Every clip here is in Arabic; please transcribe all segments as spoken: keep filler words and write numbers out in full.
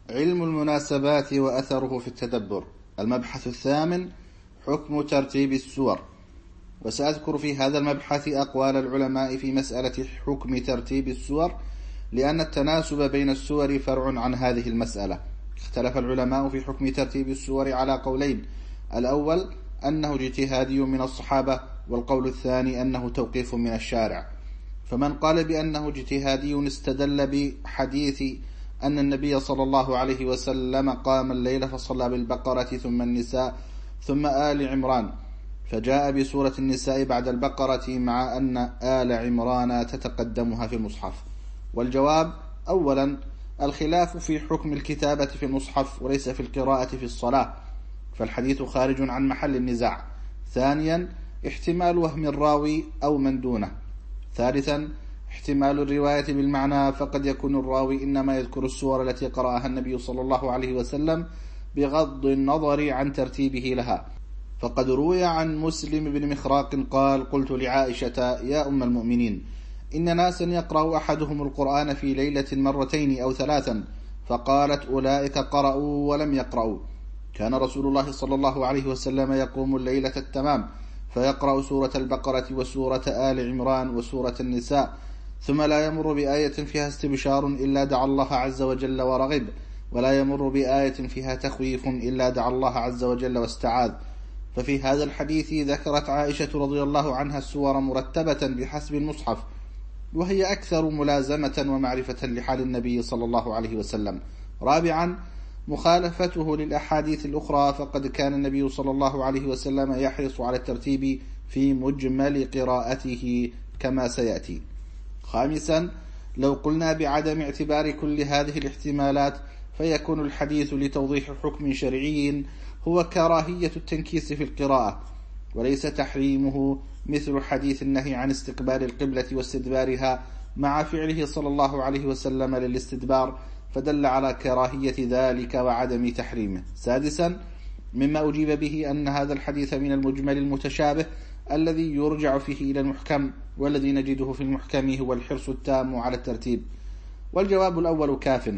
علم المناسبات وأثره في التدبر. المبحث الثامن: حكم ترتيب السور. وسأذكر في هذا المبحث أقوال العلماء في مسألة حكم ترتيب السور، لأن التناسب بين السور فرع عن هذه المسألة. اختلف العلماء في حكم ترتيب السور على قولين: الأول أنه اجتهادي من الصحابة، والقول الثاني أنه توقيف من الشارع. فمن قال بأنه اجتهادي استدل بحديث أن النبي صلى الله عليه وسلم قام الليل فصلى بالبقرة ثم النساء ثم آل عمران، فجاء بسورة النساء بعد البقرة مع أن آل عمران تتقدمها في المصحف. والجواب: أولا الخلاف في حكم الكتابة في المصحف وليس في القراءة في الصلاة، فالحديث خارج عن محل النزاع. ثانيا احتمال وهم الراوي أو من دونه. ثالثا احتمال الرواية بالمعنى، فقد يكون الراوي إنما يذكر السور التي قرأها النبي صلى الله عليه وسلم بغض النظر عن ترتيبه لها. فقد روي عن مسلم بن مخراق قال: قلت لعائشة: يا أم المؤمنين، إن ناسا يقرأ أحدهم القرآن في ليلة مرتين أو ثلاثا، فقالت: أولئك قرأوا ولم يقرأوا. كان رسول الله صلى الله عليه وسلم يقوم الليلة التمام فيقرأ سورة البقرة وسورة آل عمران وسورة النساء، ثم لا يمر بآية فيها استبشار إلا دعا الله عز وجل ورغب، ولا يمر بآية فيها تخويف إلا دعا الله عز وجل واستعاذ. ففي هذا الحديث ذكرت عائشة رضي الله عنها السور مرتبة بحسب المصحف، وهي أكثر ملازمة ومعرفة لحال النبي صلى الله عليه وسلم. رابعا مخالفته للأحاديث الأخرى، فقد كان النبي صلى الله عليه وسلم يحرص على الترتيب في مجمل قراءته كما سيأتي. خامسا لو قلنا بعدم اعتبار كل هذه الاحتمالات، فيكون الحديث لتوضيح حكم شرعي هو كراهية التنكيس في القراءة، وليس تحريمه، مثل حديث النهي عن استقبال القبلة واستدبارها مع فعله صلى الله عليه وسلم للاستدبار، فدل على كراهية ذلك وعدم تحريمه. سادسا مما أجيب به أن هذا الحديث من المجمل المتشابه الذي يرجع فيه إلى المحكم، والذي نجده في المحكم هو الحرص التام على الترتيب. والجواب الأول كاف.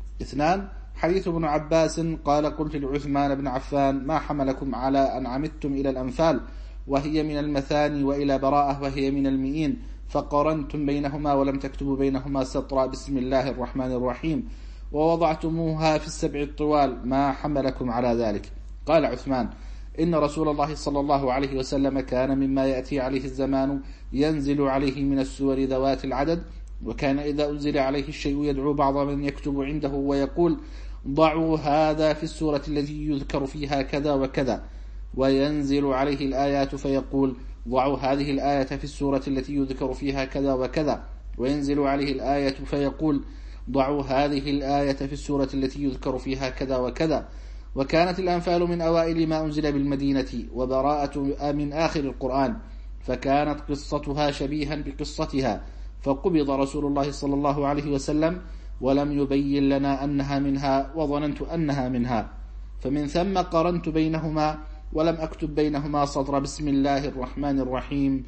اثنان حديث ابن عباس قال: قلت لعثمان بن عفان: ما حملكم على أن عمدتم إلى الأنفال وهي من المثاني وإلى براءة وهي من المئين، فقرنتم بينهما ولم تكتبوا بينهما سطرا بسم الله الرحمن الرحيم، ووضعتموها في السبع الطوال، ما حملكم على ذلك؟ قال عثمان: إن رسول الله صلى الله عليه وسلم كان مما يأتي عليه الزمان ينزل عليه من السور ذوات العدد، وكان إذا أنزل عليه الشيء يدعو بعض من يكتب عنده ويقول: ضعوا هذا في السورة التي يذكر فيها كذا وكذا، وينزل عليه الآيات فيقول: ضعوا هذه الآية في السورة التي يذكر فيها كذا وكذا، وينزل عليه الآية فيقول: ضعوا هذه الآية في السورة التي يذكر فيها كذا وكذا. وكانت الأنفال من أوائل ما أنزل بالمدينة، وبراءة من آخر القرآن، فكانت قصتها شبيها بقصتها، فقبض رسول الله صلى الله عليه وسلم ولم يبين لنا أنها منها، وظننت أنها منها، فمن ثم قرنت بينهما ولم أكتب بينهما سطر بسم الله الرحمن الرحيم،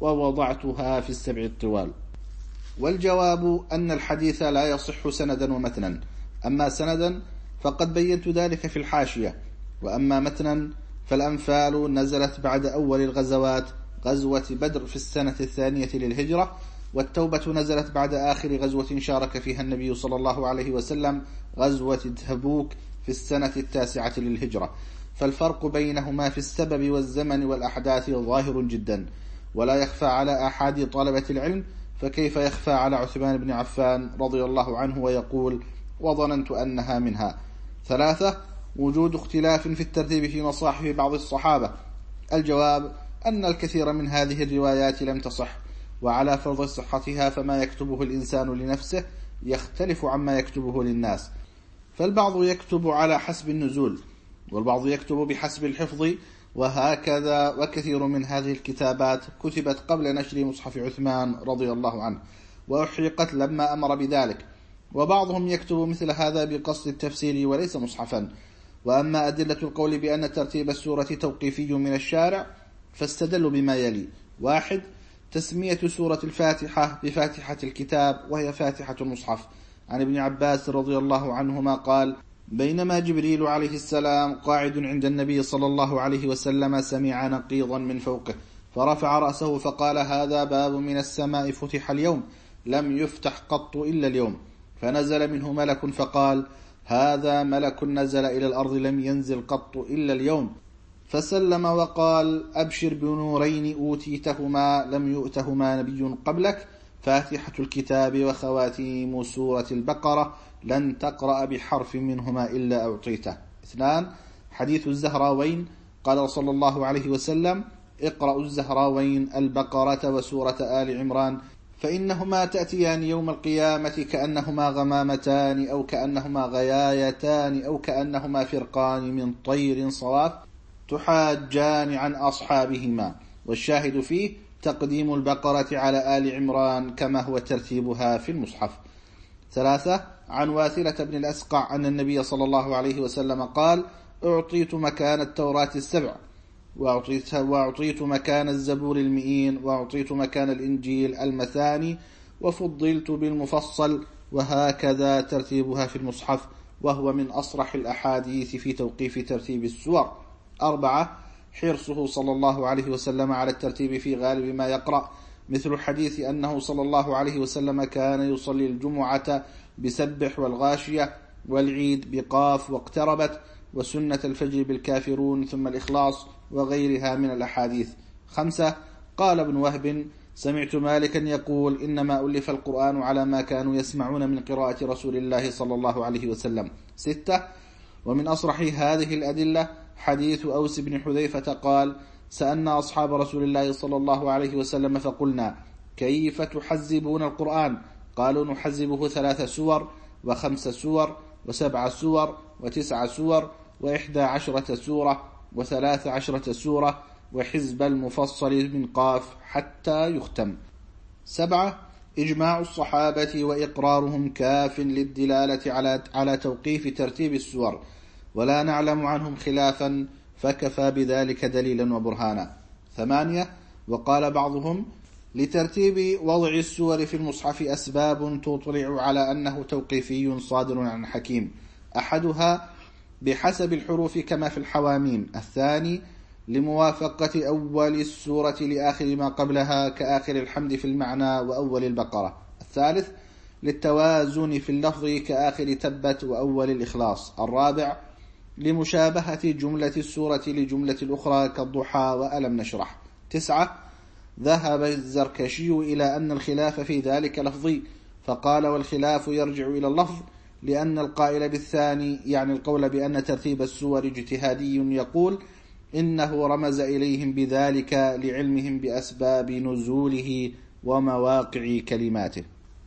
ووضعتها في السبع الطوال. والجواب أن الحديث لا يصح سندا ومتنا، أما سندا فقد بينت ذلك في الحاشية، وأما متنا فالأنفال نزلت بعد أول الغزوات، غزوة بدر في السنة الثانية للهجرة، والتوبة نزلت بعد آخر غزوة شارك فيها النبي صلى الله عليه وسلم، غزوة تبوك في السنة التاسعة للهجرة. فالفرق بينهما في السبب والزمن والأحداث ظاهر جدا، ولا يخفى على أحد طلبة العلم، فكيف يخفى على عثمان بن عفان رضي الله عنه ويقول: وظننت أنها منها. ثلاثة وجود اختلاف في الترتيب في مصاحف بعض الصحابة. الجواب أن الكثير من هذه الروايات لم تصح، وعلى فرض صحتها فما يكتبه الإنسان لنفسه يختلف عما يكتبه للناس، فالبعض يكتب على حسب النزول، والبعض يكتب بحسب الحفظ، وهكذا. وكثير من هذه الكتابات كتبت قبل نشر مصحف عثمان رضي الله عنه، وأحرقت لما أمر بذلك. وبعضهم يكتب مثل هذا بقصد التفسير وليس مصحفا. وأما أدلة القول بأن ترتيب السورة توقيفي من الشارع، فاستدلوا بما يلي: واحد تسمية سورة الفاتحة بفاتحة الكتاب، وهي فاتحة المصحف، عن ابن عباس رضي الله عنهما قال: بينما جبريل عليه السلام قاعد عند النبي صلى الله عليه وسلم سمع نقيضا من فوقه فرفع رأسه فقال: هذا باب من السماء فتح اليوم لم يفتح قط إلا اليوم. فنزل منه ملك فقال: هذا ملك نزل إلى الأرض لم ينزل قط إلا اليوم. فسلم وقال: أبشر بنورين أوتيتهما لم يؤتهما نبي قبلك، فاتحة الكتاب وخواتيم سورة البقرة، لن تقرأ بحرف منهما إلا أعطيته. اثنان: حديث الزهراوين، قال صلى الله عليه وسلم: اقرأوا الزهراوين البقرة وسورة آل عمران، فإنهما تأتيان يوم القيامة كأنهما غمامتان أو كأنهما غيايتان أو كأنهما فرقان من طير صواف تحاجان عن أصحابهما. والشاهد فيه تقديم البقرة على آل عمران كما هو ترتيبها في المصحف. ثلاثة: عن واثلة بن الأسقع أن النبي صلى الله عليه وسلم قال: أعطيت مكان التوراة السبع، وأعطيت, وأعطيت مكان الزبور المئين، وأعطيت مكان الإنجيل المثاني، وفضلت بالمفصل، وهكذا ترتيبها في المصحف، وهو من أصرح الأحاديث في توقيف ترتيب السور. أربعة: حرصه صلى الله عليه وسلم على الترتيب في غالب ما يقرأ، مثل حديث أنه صلى الله عليه وسلم كان يصلي الجمعة بسبح والغاشية، والعيد بقاف واقتربت، وسنة الفجر بالكافرون ثم الإخلاص، وغيرها من الأحاديث. خمسة: قال ابن وهب: سمعت مالكا يقول: إنما ألف القرآن على ما كانوا يسمعون من قراءة رسول الله صلى الله عليه وسلم. ستة: ومن أصرح هذه الأدلة حديث أوس بن حذيفة قال: سألنا أصحاب رسول الله صلى الله عليه وسلم فقلنا: كيف تحزبون القرآن؟ قالوا: نحزبه ثلاث سور وخمس سور وسبع سور وتسع سور وإحدى عشرة سورة وثلاث عشرة سورة وحزب المفصل من قاف حتى يختم. سبعة: إجماع الصحابة وإقرارهم كاف للدلالة على على توقيف ترتيب السور، ولا نعلم عنهم خلافا، فكفى بذلك دليلا وبرهانا. ثمانية: وقال بعضهم: لترتيب وضع السور في المصحف أسباب تطلع على أنه توقيفي صادر عن حكيم، أحدها بحسب الحروف كما في الحواميم، الثاني لموافقة أول السورة لآخر ما قبلها كآخر الحمد في المعنى وأول البقرة، الثالث للتوازن في اللفظ كآخر تبت وأول الإخلاص، الرابع لمشابهة جملة السورة لجملة الأخرى كالضحى وألم نشرح. تسعة: ذهب الزركشي إلى أن الخلاف في ذلك لفظي، فقال: والخلاف يرجع إلى اللفظ، لأن القائل بالثاني يعني القول بأن ترتيب السور اجتهادي يقول إنه رمز إليهم بذلك لعلمهم بأسباب نزوله ومواقع كلماته.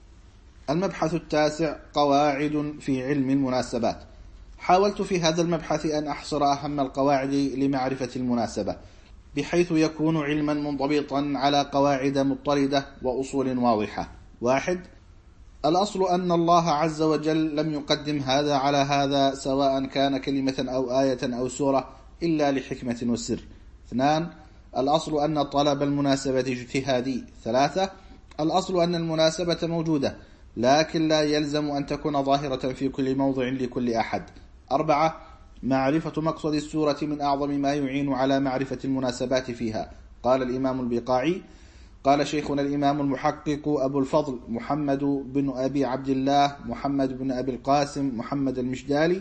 المبحث التاسع: قواعد في علم المناسبات. حاولت في هذا المبحث أن أحصر أهم القواعد لمعرفة المناسبة بحيث يكون علما منضبطا على قواعد مضطردة وأصول واضحة. واحد: الأصل أن الله عز وجل لم يقدم هذا على هذا سواء كان كلمة أو آية أو سورة إلا لحكمة وسر. اثنان: الأصل أن طلب المناسبة اجتهادي. ثلاثة: الأصل أن المناسبة موجودة لكن لا يلزم أن تكون ظاهرة في كل موضع لكل أحد. أربعة: معرفة مقصد السورة من أعظم ما يعين على معرفة المناسبات فيها. قال الإمام البقاعي: قال شيخنا الإمام المحقق أبو الفضل محمد بن أبي عبد الله محمد بن أبي القاسم محمد المشدالي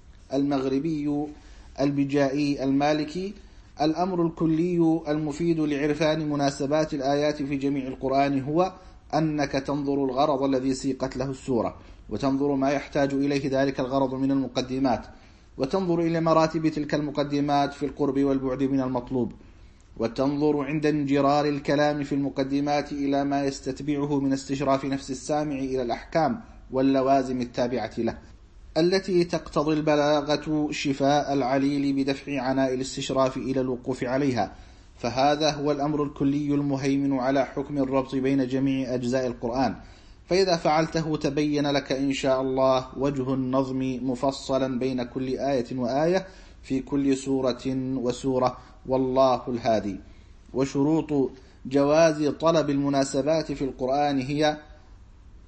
المغربي البجائي المالكي: الأمر الكلي المفيد لعرفان مناسبات الآيات في جميع القرآن هو أنك تنظر الغرض الذي سيقت له السورة، وتنظر ما يحتاج إليه ذلك الغرض من المقدمات، وتنظر إلى مراتب تلك المقدمات في القرب والبعد من المطلوب، وتنظر عند انجرار الكلام في المقدمات إلى ما يستتبعه من استشراف نفس السامع إلى الأحكام واللوازم التابعة له التي تقتضي البلاغة شفاء العليل بدفع عناء الاستشراف إلى الوقوف عليها. فهذا هو الأمر الكلي المهيمن على حكم الربط بين جميع أجزاء القرآن، فإذا فعلته تبين لك إن شاء الله وجه النظم مفصلا بين كل آية وآية في كل سورة وسورة، والله الهادي. وشروط جواز طلب المناسبات في القرآن هي: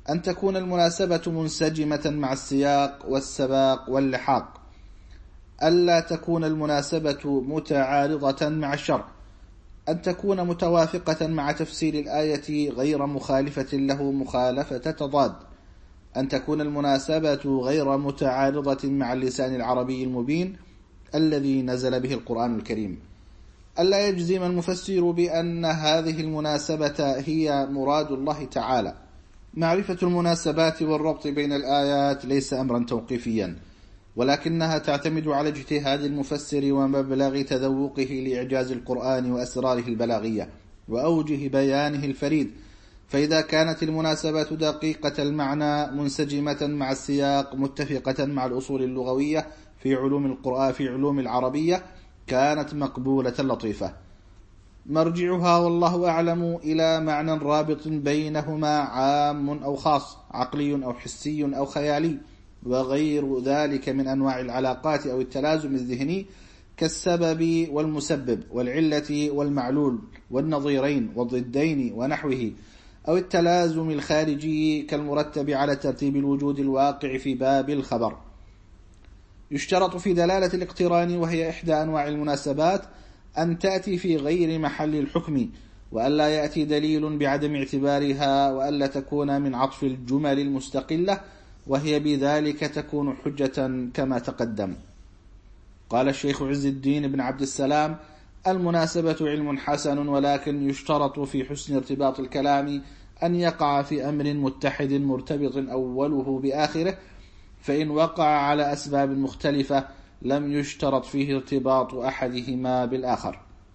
أن تكون المناسبة منسجمة مع السياق والسباق واللحاق، ألا تكون المناسبة متعارضة مع الشرع، أن تكون متوافقة مع تفسير الآية غير مخالفة له مخالفة تضاد، أن تكون المناسبة غير متعارضة مع اللسان العربي المبين الذي نزل به القرآن الكريم، ألا يجزم المفسر بأن هذه المناسبة هي مراد الله تعالى. معرفة المناسبات والربط بين الآيات ليس أمرا توقيفيا، ولكنها تعتمد على اجتهاد المفسر ومبلغ تذوقه لإعجاز القرآن وأسراره البلاغية وأوجه بيانه الفريد. فإذا كانت المناسبة دقيقة المعنى منسجمة مع السياق متفقة مع الأصول اللغوية في علوم القرآن في علوم العربية كانت مقبولة لطيفة. مرجعها والله أعلم إلى معنى رابط بينهما عام أو خاص، عقلي أو حسي أو خيالي، وغير ذلك من أنواع العلاقات أو التلازم الذهني كالسبب والمسبب والعلة والمعلول والنظيرين والضدين ونحوه، أو التلازم الخارجي كالمرتب على ترتيب الوجود الواقع في باب الخبر. يشترط في دلالة الاقتران، وهي إحدى أنواع المناسبات، أن تأتي في غير محل الحكم، وألا يأتي دليل بعدم اعتبارها، وألا تكون من عطف الجمل المستقلة، وهي بذلك تكون حجة كما تقدم. قال الشيخ عز الدين بن عبد السلام: المناسبة علم حسن، ولكن يشترط في حسن ارتباط الكلام أن يقع في أمر متحد مرتبط أوله بآخره، فإن وقع على أسباب مختلفة لم يشترط فيه ارتباط أحدهما بالآخر.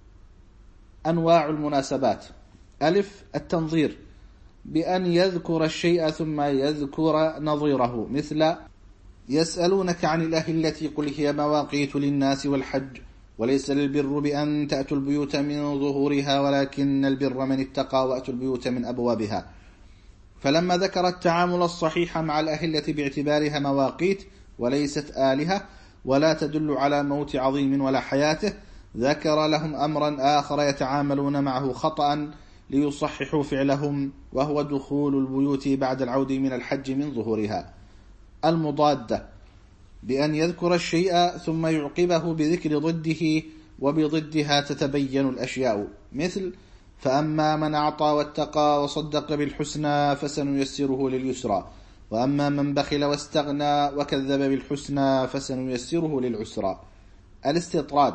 أنواع المناسبات: ألف التنظير، بأن يذكر الشيء ثم يذكر نظيره، مثل يسألونك عن الأهلة قل هي مواقيت للناس والحج وليس للبر بأن تأتوا البيوت من ظهورها ولكن البر من اتقى وأتوا البيوت من أبوابها. فلما ذكر التعامل الصحيح مع الأهلة باعتبارها مواقيت وليست آلهة ولا تدل على موت عظيم ولا حياته، ذكر لهم أمرا آخر يتعاملون معه خطأ ليصححوا فعلهم، وهو دخول البيوت بعد العود من الحج من ظهورها. المضادة، بأن يذكر الشيء ثم يعقبه بذكر ضده، وبضدها تتبين الأشياء، مثل فأما من أعطى واتقى وصدق بالحسنى فسنيسره لليسرى، وأما من بخل واستغنى وكذب بالحسنى فسنيسره للعسرى. الاستطراد،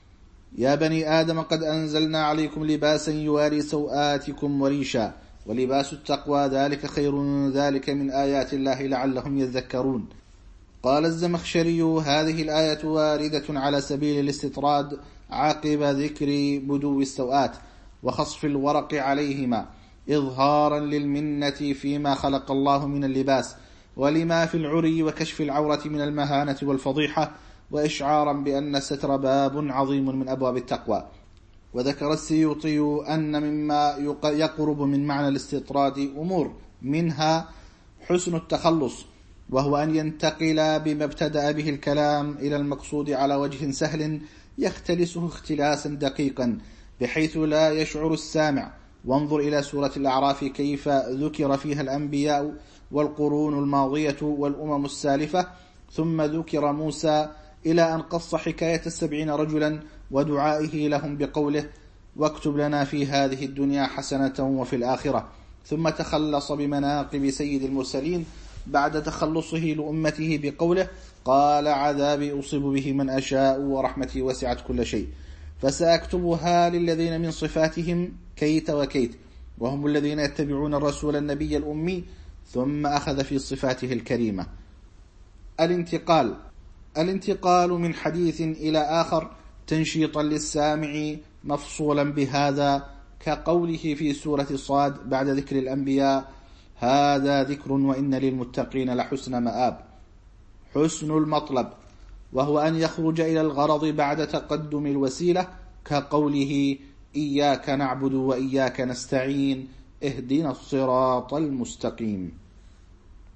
يا بني آدم قد أنزلنا عليكم لباسا يواري سوآتكم وريشا ولباس التقوى ذلك خير ذلك من آيات الله لعلهم يذكرون. قال الزمخشري: هذه الآية واردة على سبيل الاستطراد عقب ذكر بدو السوآت وخصف الورق عليهما، إظهارا للمنة فيما خلق الله من اللباس، ولما في العري وكشف العورة من المهانة والفضيحة، وإشعارا بأن الستر باب عظيم من أبواب التقوى. وذكر السيوطي أن مما يقرب من معنى الاستطراد أمور، منها حسن التخلص، وهو أن ينتقل بما ابتدأ به الكلام إلى المقصود على وجه سهل يختلسه اختلاسا دقيقا بحيث لا يشعر السامع. وانظر إلى سورة الأعراف كيف ذكر فيها الأنبياء والقرون الماضية والأمم السالفة، ثم ذكر موسى إلى أن قص حكاية السبعين رجلا ودعائه لهم بقوله: واكتب لنا في هذه الدنيا حسنة وفي الآخرة، ثم تخلص بمناقب سيد المرسلين بعد تخلصه لأمته بقوله: قال عذابي أصيب به من أشاء ورحمتي وسعت كل شيء، فسأكتبها للذين من صفاتهم كيت وكيت، وهم الذين يتبعون الرسول النبي الأمي، ثم أخذ في صفاته الكريمة. الانتقال، الانتقال من حديث إلى آخر تنشيطا للسامع مفصولا بهذا، كقوله في سورة صاد بعد ذكر الأنبياء: هذا ذكر وإن للمتقين لحسن مآب. حسن المطلب، وهو أن يخرج إلى الغرض بعد تقدم الوسيلة، كقوله: إياك نعبد وإياك نستعين اهدنا الصراط المستقيم.